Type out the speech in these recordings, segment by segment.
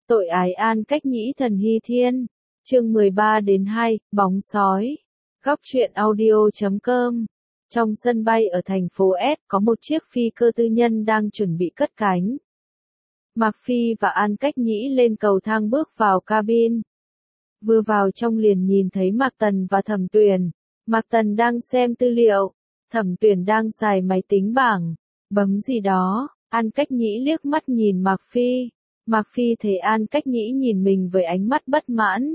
Tội ái An Cách Nhĩ Thần Hy Thiên. Chương 13-2, Bóng Sói. Góc truyện audio.com. Trong sân bay ở thành phố S có một chiếc phi cơ tư nhân đang chuẩn bị cất cánh. Mạc Phi và An Cách Nhĩ lên cầu thang bước vào cabin. Vừa vào trong liền nhìn thấy Mạc Tần và Thẩm Tuyền. Mạc Tần đang xem tư liệu, Thẩm Tuyền đang xài máy tính bảng, bấm gì đó. An Cách Nhĩ liếc mắt nhìn Mạc Phi. Mạc Phi thấy An Cách Nhĩ nhìn mình với ánh mắt bất mãn.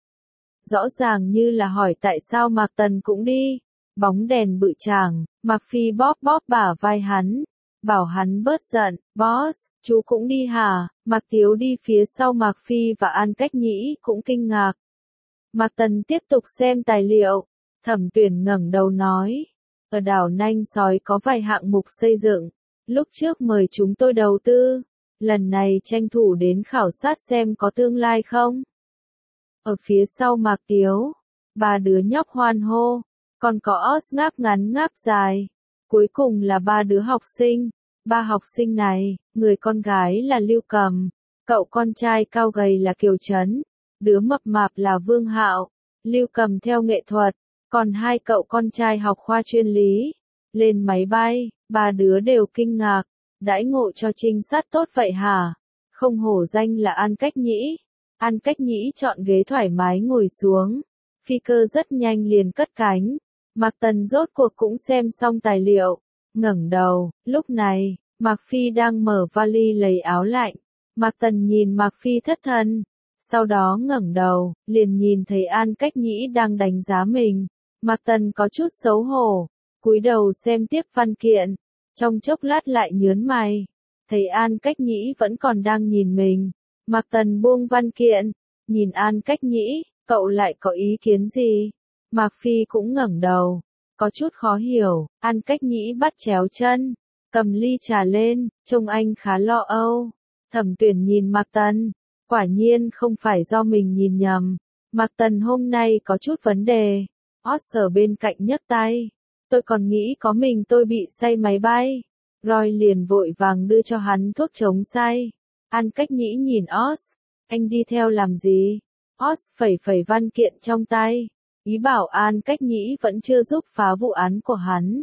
Rõ ràng như là hỏi tại sao Mạc Tần cũng đi. Bóng đèn bự chàng, Mạc Phi bóp bóp bả vai hắn, bảo hắn bớt giận. Boss, chú cũng đi hả? Mạc Tiếu đi phía sau Mạc Phi và An Cách Nhĩ cũng kinh ngạc. Mạc Tần tiếp tục xem tài liệu. Thẩm Tuyền ngẩng đầu nói, ở đảo Nanh Sói có vài hạng mục xây dựng. Lúc trước mời chúng tôi đầu tư, lần này tranh thủ đến khảo sát xem có tương lai không. Ở phía sau Mạc Tiếu, ba đứa nhóc hoan hô, còn có Os ngáp ngắn ngáp dài. Cuối cùng là ba đứa học sinh. Ba học sinh này, người con gái là Lưu Cầm, cậu con trai cao gầy là Kiều Trấn, đứa mập mạp là Vương Hạo. Lưu Cầm theo nghệ thuật, còn hai cậu con trai học khoa chuyên lý. Lên máy bay, ba đứa đều kinh ngạc, đãi ngộ cho trinh sát tốt vậy hả? Không hổ danh là An Cách Nhĩ. An Cách Nhĩ chọn ghế thoải mái ngồi xuống. Phi cơ rất nhanh liền cất cánh. Mạc Tần rốt cuộc cũng xem xong tài liệu, ngẩng đầu. Lúc này, Mạc Phi đang mở vali lấy áo lạnh. Mạc Tần nhìn Mạc Phi thất thần, sau đó ngẩng đầu, liền nhìn thấy An Cách Nhĩ đang đánh giá mình. Mạc Tần có chút xấu hổ, cúi đầu xem tiếp văn kiện, trong chốc lát lại nhướng mày, thấy An Cách Nhĩ vẫn còn đang nhìn mình. Mạc Tần buông văn kiện, nhìn An Cách Nhĩ, cậu lại có ý kiến gì? Mạc Phi cũng ngẩng đầu, có chút khó hiểu. An Cách Nhĩ bắt chéo chân, cầm ly trà lên, trông anh khá lo âu. Thẩm Tuyền nhìn Mạc Tần, quả nhiên không phải do mình nhìn nhầm. Mạc Tần hôm nay có chút vấn đề. Os ở bên cạnh nhấc tay. Tôi còn nghĩ có mình tôi bị say máy bay. Roy liền vội vàng đưa cho hắn thuốc chống say. An Cách Nhĩ nhìn Os, anh đi theo làm gì? Os phẩy phẩy văn kiện trong tay, ý bảo An Cách Nhĩ vẫn chưa giúp phá vụ án của hắn.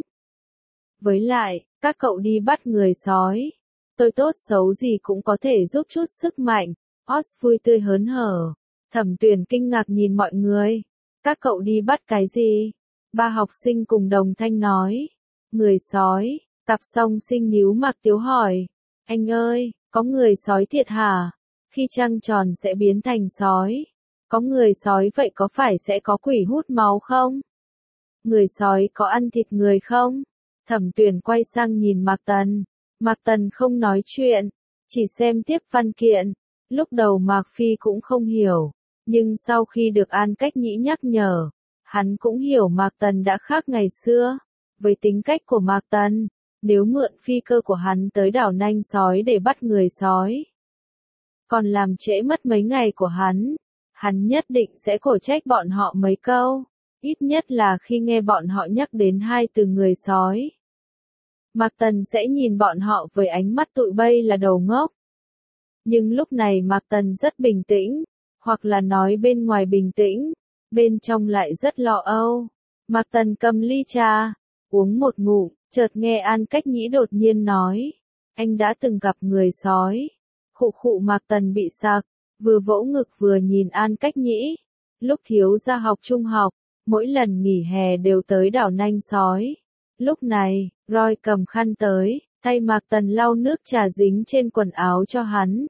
Với lại, các cậu đi bắt người sói. Tôi tốt xấu gì cũng có thể giúp chút sức mạnh. Os vui tươi hớn hở. Thẩm Tuyền kinh ngạc nhìn mọi người. Các cậu đi bắt cái gì? Ba học sinh cùng đồng thanh nói. Người sói. Cặp song sinh nhíu Mạc Tiếu hỏi. Anh ơi, có người sói thiệt hả? Khi trăng tròn sẽ biến thành sói. Có người sói vậy có phải sẽ có quỷ hút máu không? Người sói có ăn thịt người không? Thẩm Tuyền quay sang nhìn Mạc Tần. Mạc Tần không nói chuyện, chỉ xem tiếp văn kiện. Lúc đầu Mạc Phi cũng không hiểu, nhưng sau khi được An Cách Nhĩ nhắc nhở, hắn cũng hiểu Mạc Tần đã khác ngày xưa. Với tính cách của Mạc Tần, nếu mượn phi cơ của hắn tới đảo Nanh Sói để bắt người sói, còn làm trễ mất mấy ngày của hắn nhất định sẽ cổ trách bọn họ mấy câu, ít nhất là khi nghe bọn họ nhắc đến hai từ người sói. Mạc Tần sẽ nhìn bọn họ với ánh mắt tụi bay là đầu ngốc. Nhưng lúc này Mạc Tần rất bình tĩnh, hoặc là nói bên ngoài bình tĩnh, bên trong lại rất lo âu. Mạc Tần cầm ly trà, uống một ngụm, chợt nghe An Cách Nhĩ đột nhiên nói, anh đã từng gặp người sói. Khụ khụ. Mạc Tần bị sặc, vừa vỗ ngực vừa nhìn An Cách Nhĩ. Lúc thiếu gia học trung học, mỗi lần nghỉ hè đều tới đảo Nanh Sói. Lúc này, Roy cầm khăn tới, thay Mạc Tần lau nước trà dính trên quần áo cho hắn.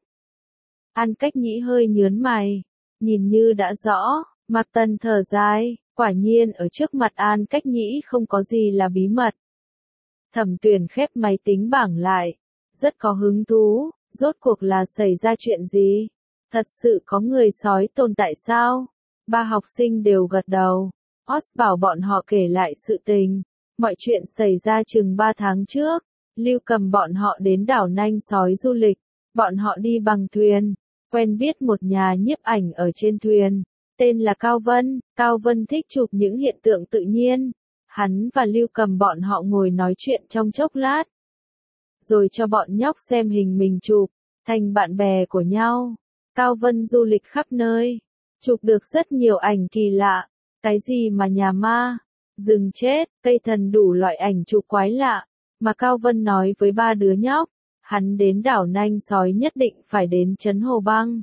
An Cách Nhĩ hơi nhướng mày, nhìn như đã rõ. Mạc Tần thở dài, quả nhiên ở trước mặt An Cách Nhĩ không có gì là bí mật. Thẩm Tuyền khép máy tính bảng lại, rất có hứng thú. Rốt cuộc là xảy ra chuyện gì? Thật sự có người sói tồn tại sao? Ba học sinh đều gật đầu. Os bảo bọn họ kể lại sự tình. Mọi chuyện xảy ra chừng 3 tháng trước. Lưu Cầm bọn họ đến đảo Nanh Sói du lịch. Bọn họ đi bằng thuyền. Quen biết một nhà nhiếp ảnh ở trên thuyền. Tên là Cao Vân. Cao Vân thích chụp những hiện tượng tự nhiên. Hắn và Lưu Cầm bọn họ ngồi nói chuyện trong chốc lát. Rồi cho bọn nhóc xem hình mình chụp, thành bạn bè của nhau. Cao Vân du lịch khắp nơi, chụp được rất nhiều ảnh kỳ lạ, cái gì mà nhà ma, rừng chết, cây thần đủ loại ảnh chụp quái lạ, mà Cao Vân nói với ba đứa nhóc, hắn đến đảo nanh sói nhất định phải đến trấn Hồ Băng.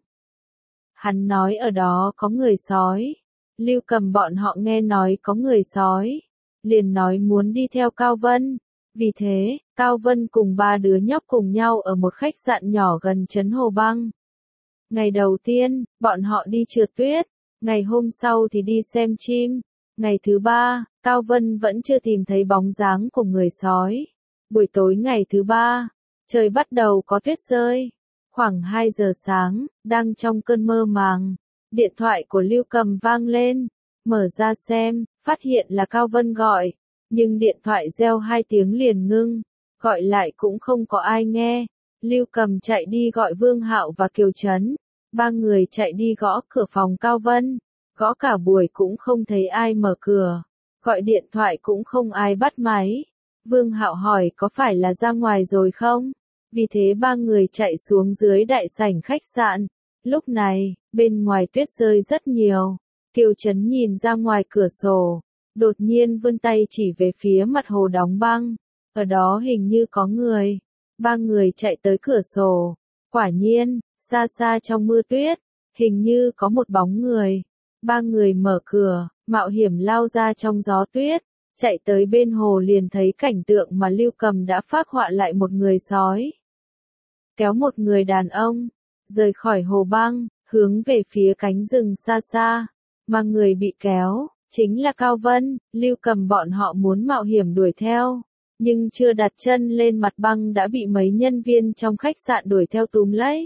Hắn nói ở đó có người sói. Lưu Cầm bọn họ nghe nói có người sói, liền nói muốn đi theo Cao Vân. Vì thế, Cao Vân cùng ba đứa nhóc cùng nhau ở một khách sạn nhỏ gần trấn Hồ Băng. Ngày đầu tiên, bọn họ đi trượt tuyết, ngày hôm sau thì đi xem chim. Ngày thứ ba, Cao Vân vẫn chưa tìm thấy bóng dáng của người sói. Buổi tối ngày thứ ba, trời bắt đầu có tuyết rơi. Khoảng 2 giờ sáng, đang trong cơn mơ màng, điện thoại của Lưu Cầm vang lên, mở ra xem, phát hiện là Cao Vân gọi, nhưng điện thoại reo 2 tiếng liền ngưng, gọi lại cũng không có ai nghe. Lưu Cầm chạy đi gọi Vương Hạo và Kiều Trấn, ba người chạy đi gõ cửa phòng Cao Vân, gõ cả buổi cũng không thấy ai mở cửa, gọi điện thoại cũng không ai bắt máy. Vương Hạo hỏi có phải là ra ngoài rồi không? Vì thế ba người chạy xuống dưới đại sảnh khách sạn. Lúc này, bên ngoài tuyết rơi rất nhiều. Kiều Trấn nhìn ra ngoài cửa sổ, đột nhiên vươn tay chỉ về phía mặt hồ đóng băng. Ở đó hình như có người. Ba người chạy tới cửa sổ. Quả nhiên, xa xa trong mưa tuyết, hình như có một bóng người. Ba người mở cửa, mạo hiểm lao ra trong gió tuyết. Chạy tới bên hồ liền thấy cảnh tượng mà Lưu Cầm đã phác họa lại, một người sói kéo một người đàn ông, rời khỏi hồ băng, hướng về phía cánh rừng xa xa, mà người bị kéo, chính là Cao Vân. Lưu Cầm bọn họ muốn mạo hiểm đuổi theo, nhưng chưa đặt chân lên mặt băng đã bị mấy nhân viên trong khách sạn đuổi theo túm lấy.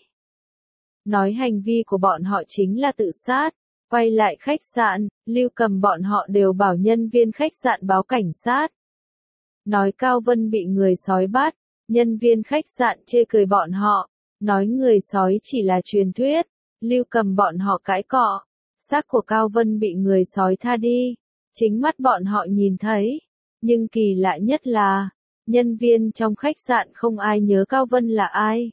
Nói hành vi của bọn họ chính là tự sát. Quay lại khách sạn, Lưu Cầm bọn họ đều bảo nhân viên khách sạn báo cảnh sát. Nói Cao Vân bị người sói bắt. Nhân viên khách sạn chê cười bọn họ, nói người sói chỉ là truyền thuyết. Lưu Cầm bọn họ cãi cọ, xác của Cao Vân bị người sói tha đi, chính mắt bọn họ nhìn thấy. Nhưng kỳ lạ nhất là, nhân viên trong khách sạn không ai nhớ Cao Vân là ai.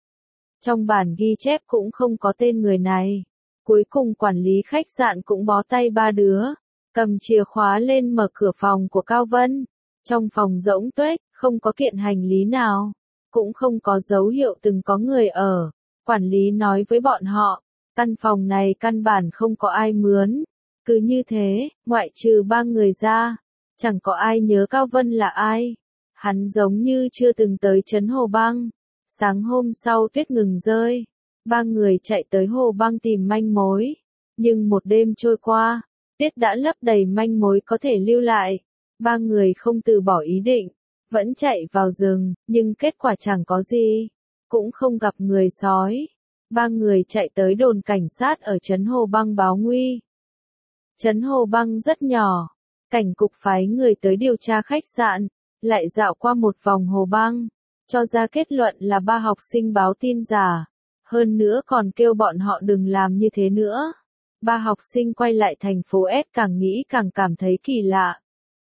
Trong bản ghi chép cũng không có tên người này. Cuối cùng quản lý khách sạn cũng bó tay ba đứa, cầm chìa khóa lên mở cửa phòng của Cao Vân. Trong phòng rỗng tuếch, không có kiện hành lý nào, cũng không có dấu hiệu từng có người ở. Quản lý nói với bọn họ, căn phòng này căn bản không có ai mướn. Cứ như thế, ngoại trừ ba người ra, chẳng có ai nhớ Cao Vân là ai. Hắn giống như chưa từng tới trấn Hồ Băng. Sáng hôm sau tuyết ngừng rơi, ba người chạy tới hồ băng tìm manh mối. Nhưng một đêm trôi qua, tuyết đã lấp đầy manh mối có thể lưu lại. Ba người không từ bỏ ý định, vẫn chạy vào rừng, nhưng kết quả chẳng có gì, cũng không gặp người sói. Ba người chạy tới đồn cảnh sát ở trấn Hồ Băng báo nguy. Trấn Hồ Băng rất nhỏ, cảnh cục phái người tới điều tra khách sạn, lại dạo qua một vòng hồ băng, cho ra kết luận là ba học sinh báo tin giả. Hơn nữa còn kêu bọn họ đừng làm như thế nữa. Ba học sinh quay lại thành phố S càng nghĩ càng cảm thấy kỳ lạ.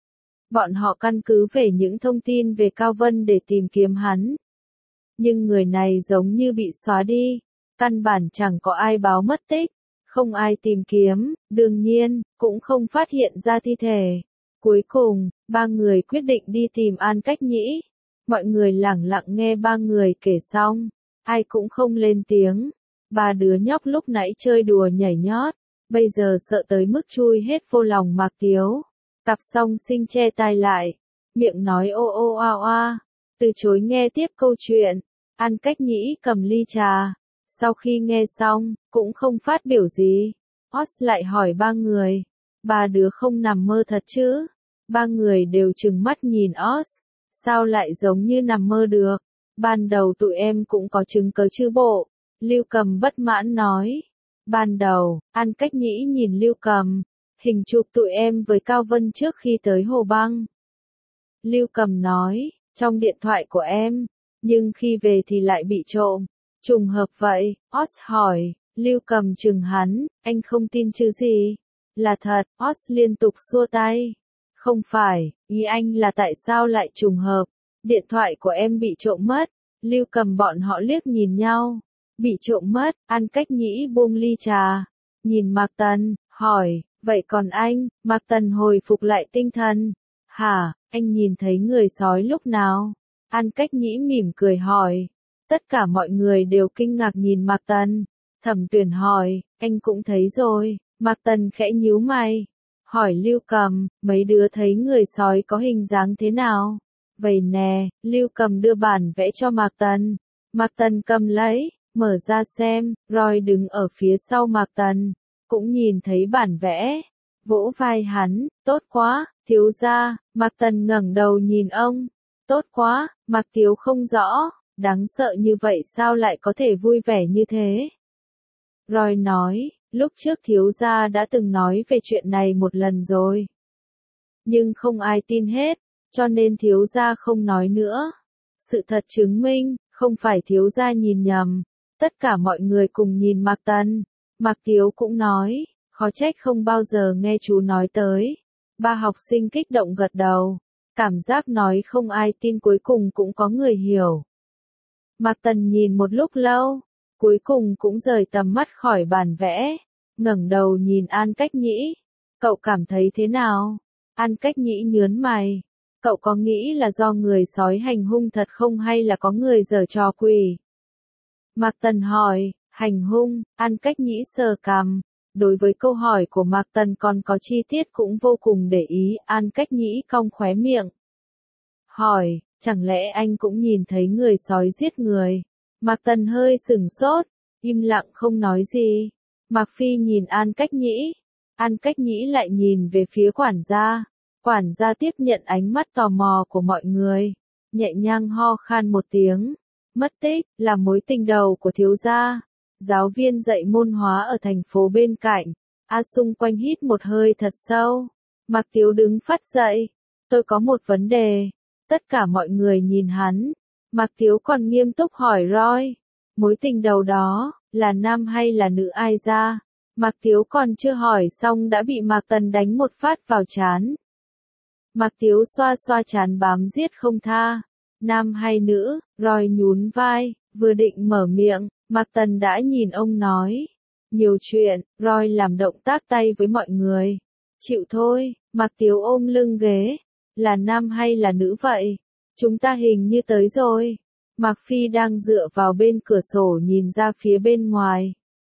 Bọn họ căn cứ về những thông tin về Cao Vân để tìm kiếm hắn. Nhưng người này giống như bị xóa đi, căn bản chẳng có ai báo mất tích, không ai tìm kiếm, đương nhiên, cũng không phát hiện ra thi thể. Cuối cùng, ba người quyết định đi tìm An Cách Nhĩ. Mọi người lẳng lặng nghe ba người kể xong, ai cũng không lên tiếng. Ba đứa nhóc lúc nãy chơi đùa nhảy nhót, bây giờ sợ tới mức chui hết vô lòng Mạc Tiếu. Cặp song sinh che tai lại, miệng nói ô ô oa oa, từ chối nghe tiếp câu chuyện. An Cách Nhĩ cầm ly trà, sau khi nghe xong, cũng không phát biểu gì. Oz lại hỏi ba người, ba đứa không nằm mơ thật chứ? Ba người đều trừng mắt nhìn Oz, sao lại giống như nằm mơ được? Ban đầu tụi em cũng có chứng cớ chứ bộ. Lưu Cầm bất mãn nói. Ban đầu, An Cách Nhĩ nhìn Lưu Cầm, hình chụp tụi em với Cao Vân trước khi tới hồ băng. Lưu Cầm nói, trong điện thoại của em, nhưng khi về thì lại bị trộm. Trùng hợp vậy, Oz hỏi. Lưu Cầm chừng hắn, anh không tin chứ gì? Là thật, Oz liên tục xua tay. Không phải, ý anh là tại sao lại trùng hợp? Điện thoại của em bị trộm mất. Lưu Cầm bọn họ liếc nhìn nhau. Bị trộm mất, An Cách Nhĩ buông ly trà, nhìn Mạc Tần, hỏi, vậy còn anh? Mạc Tần hồi phục lại tinh thần. Hả, anh nhìn thấy người sói lúc nào? An Cách Nhĩ mỉm cười hỏi. Tất cả mọi người đều kinh ngạc nhìn Mạc Tần. Thẩm Tuyển hỏi, anh cũng thấy rồi. Mạc Tần khẽ nhíu mày. Hỏi Lưu Cầm, mấy đứa thấy người sói có hình dáng thế nào? Vậy nè, Lưu Cầm đưa bản vẽ cho Mạc Tần. Mạc Tần cầm lấy, mở ra xem, Roy đứng ở phía sau Mạc Tần, cũng nhìn thấy bản vẽ. Vỗ vai hắn, tốt quá, thiếu gia. Mạc Tần ngẩng đầu nhìn ông. Tốt quá, Mạc Tiếu không rõ, đáng sợ như vậy sao lại có thể vui vẻ như thế? Roy nói, lúc trước thiếu gia đã từng nói về chuyện này một lần rồi. Nhưng không ai tin hết, cho nên thiếu gia không nói nữa. Sự thật chứng minh, không phải thiếu gia nhìn nhầm. Tất cả mọi người cùng nhìn Mạc Tần. Mạc Tiếu cũng nói, khó trách không bao giờ nghe chú nói tới. Ba học sinh kích động gật đầu. Cảm giác nói không ai tin cuối cùng cũng có người hiểu. Mạc Tần nhìn một lúc lâu, cuối cùng cũng rời tầm mắt khỏi bản vẽ, ngẩng đầu nhìn An Cách Nhĩ. Cậu cảm thấy thế nào? An Cách Nhĩ nhớn mày. Cậu có nghĩ là do người sói hành hung thật không hay là có người giở trò quỷ? Mạc Tần hỏi, hành hung, An Cách Nhĩ sờ cằm. Đối với câu hỏi của Mạc Tần còn có chi tiết cũng vô cùng để ý, An Cách Nhĩ cong khóe miệng. Hỏi, chẳng lẽ anh cũng nhìn thấy người sói giết người? Mạc Tần hơi sửng sốt, im lặng không nói gì. Mạc Phi nhìn An Cách Nhĩ. An Cách Nhĩ lại nhìn về phía quản gia. Quản gia tiếp nhận ánh mắt tò mò của mọi người. Nhẹ nhàng ho khan một tiếng. Mất tích, là mối tình đầu của thiếu gia. Giáo viên dạy môn hóa ở thành phố bên cạnh. Xung quanh hít một hơi thật sâu. Mạc Tiếu đứng phắt dậy. Tôi có một vấn đề. Tất cả mọi người nhìn hắn. Mạc Tiếu còn nghiêm túc hỏi Roy. Mối tình đầu đó, là nam hay là nữ ai ra? Mạc Tiếu còn chưa hỏi xong đã bị Mạc Tần đánh một phát vào trán. Mạc Tiếu xoa xoa trán bám giết không tha. Nam hay nữ? Roy nhún vai, vừa định mở miệng, Mạc Tần đã nhìn ông nói. Nhiều chuyện, Roy làm động tác tay với mọi người. Chịu thôi, Mạc Tiếu ôm lưng ghế. Là nam hay là nữ vậy? Chúng ta hình như tới rồi. Mạc Phi đang dựa vào bên cửa sổ nhìn ra phía bên ngoài.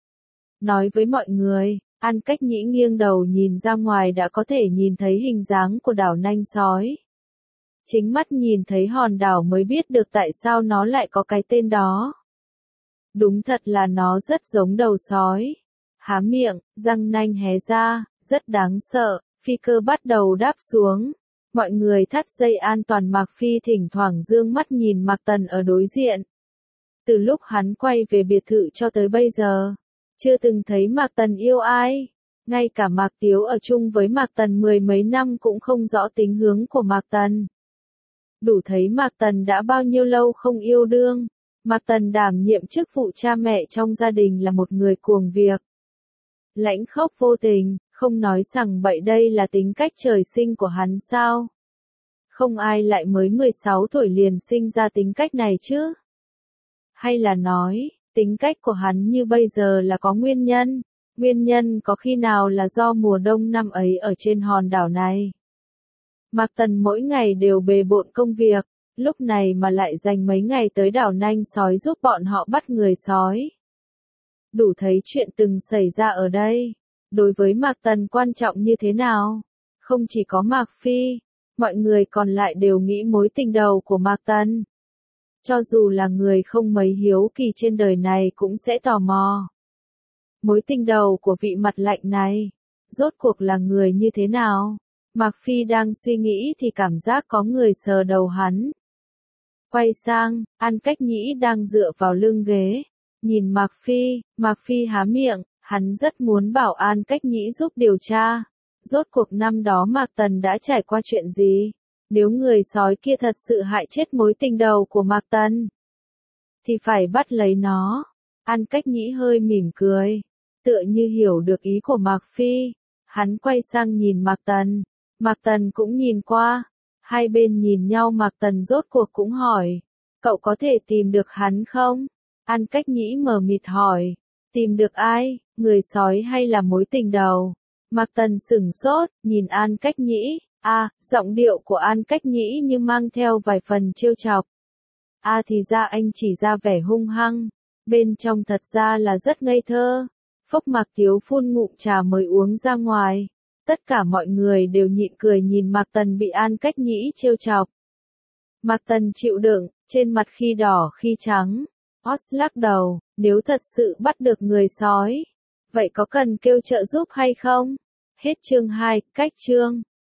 Nói với mọi người, An Cách Nhĩ nghiêng đầu nhìn ra ngoài đã có thể nhìn thấy hình dáng của đảo nanh sói. Chính mắt nhìn thấy hòn đảo mới biết được tại sao nó lại có cái tên đó. Đúng thật là nó rất giống đầu sói. Há miệng, răng nanh hé ra, rất đáng sợ. Phi cơ bắt đầu đáp xuống. Mọi người thắt dây an toàn. Mạc Phi thỉnh thoảng dương mắt nhìn Mạc Tần ở đối diện. Từ lúc hắn quay về biệt thự cho tới bây giờ, chưa từng thấy Mạc Tần yêu ai. Ngay cả Mạc Tiếu ở chung với Mạc Tần mười mấy năm cũng không rõ tính hướng của Mạc Tần. Đủ thấy Mạc Tần đã bao nhiêu lâu không yêu đương. Mạc Tần đảm nhiệm chức vụ cha mẹ trong gia đình là một người cuồng việc. Lãnh khốc vô tình, không nói rằng bậy, đây là tính cách trời sinh của hắn sao? Không ai lại mới 16 tuổi liền sinh ra tính cách này chứ? Hay là nói, tính cách của hắn như bây giờ là có nguyên nhân? Nguyên nhân có khi nào là do mùa đông năm ấy ở trên hòn đảo này? Mạc Tần mỗi ngày đều bề bộn công việc, lúc này mà lại dành mấy ngày tới đảo nanh sói giúp bọn họ bắt người sói. Đủ thấy chuyện từng xảy ra ở đây. Đối với Mạc Tần quan trọng như thế nào? Không chỉ có Mạc Phi, mọi người còn lại đều nghĩ mối tình đầu của Mạc Tần. Cho dù là người không mấy hiếu kỳ trên đời này cũng sẽ tò mò. Mối tình đầu của vị mặt lạnh này, rốt cuộc là người như thế nào? Mạc Phi đang suy nghĩ thì cảm giác có người sờ đầu hắn. Quay sang, An Cách Nhĩ đang dựa vào lưng ghế. Nhìn Mạc Phi há miệng, hắn rất muốn bảo An Cách Nhĩ giúp điều tra. Rốt cuộc năm đó Mạc Tần đã trải qua chuyện gì? Nếu người sói kia thật sự hại chết mối tình đầu của Mạc Tần, thì phải bắt lấy nó. An Cách Nhĩ hơi mỉm cười, tựa như hiểu được ý của Mạc Phi. Hắn quay sang nhìn Mạc Tần. Mạc Tần cũng nhìn qua. Hai bên nhìn nhau. Mạc Tần rốt cuộc cũng hỏi, cậu có thể tìm được hắn không? An Cách Nhĩ mờ mịt hỏi. Tìm được ai, người sói hay là mối tình đầu? Mạc Tần sửng sốt, nhìn An Cách Nhĩ. Giọng điệu của An Cách Nhĩ như mang theo vài phần trêu chọc. Thì ra anh chỉ ra vẻ hung hăng. Bên trong thật ra là rất ngây thơ. Phốc Mạc Tiếu phun ngụm trà mới uống ra ngoài. Tất cả mọi người đều nhịn cười nhìn Mạc Tần bị An Cách Nhĩ trêu chọc. Mạc Tần chịu đựng, trên mặt khi đỏ khi trắng. Oz lắc đầu, nếu thật sự bắt được người sói, vậy có cần kêu trợ giúp hay không? Hết chương 2, cách chương.